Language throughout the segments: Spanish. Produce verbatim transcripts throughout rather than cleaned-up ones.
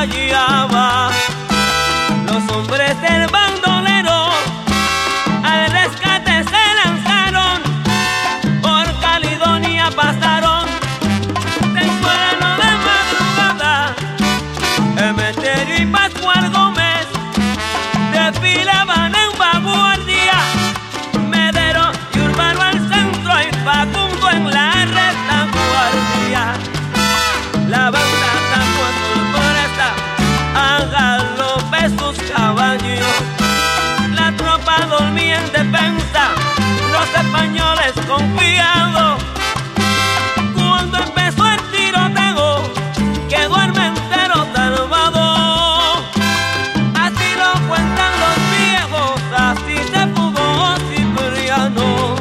hallaba. Los hombres del bandolero al rescate se lanzaron, por Caledonia pasaron temprano de madrugada. Emeterio y Pascual Gómez desfilaban en vanguardia, Medero y Urbano al centro y Facundo en la retaguardia. La banda sacó a sorpresa a galope sus caballos. La tropa dormía en defensa, los españoles confiados. Cuando empezó el tiroteo, quedó Armentero salvado. Así lo cuentan los viejos, así se fugó Cipriano.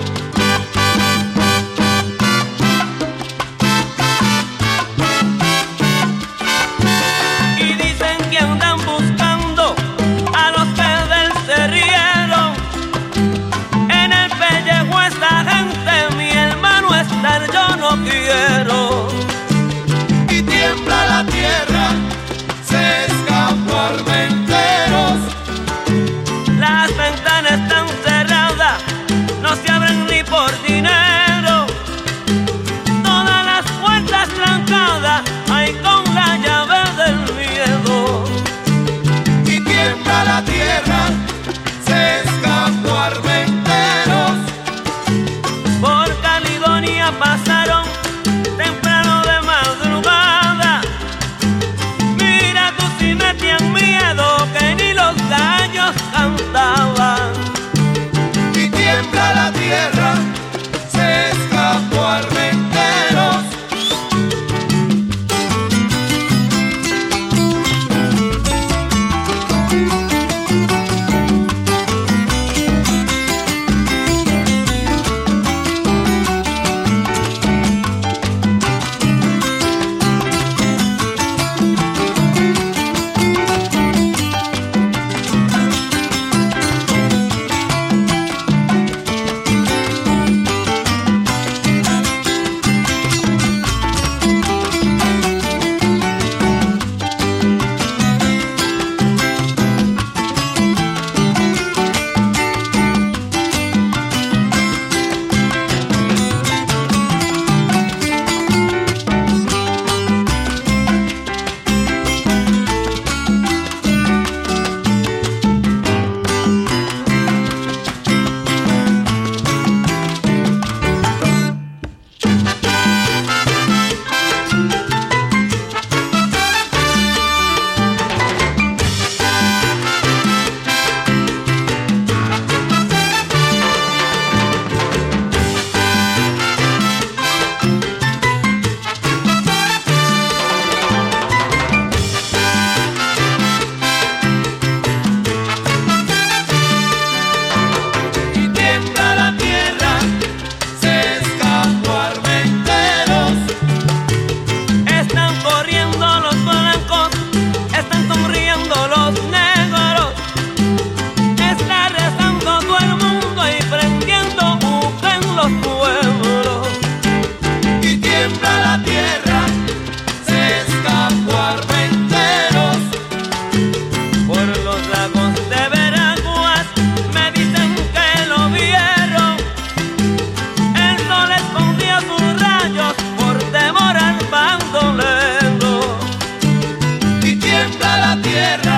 Y dicen que andan buscando a los que del Cerriero. En el pellejo esta gente, mi hermano, estar yo no quiero. Y tiembla la tierra, se escapó Armenteros. Las ventanas están cerradas, no se abren ni por dinero. Todas las puertas trancadas, hay con la llave del miedo. Y tiembla la tierra, se escapó Armenteros. Por Caledonia pasaron temprano de madrugada. Mira tú si metían miedo que ni los gallos cantaban. Y tiembla la tierra, se escapó Armenteros. Tierra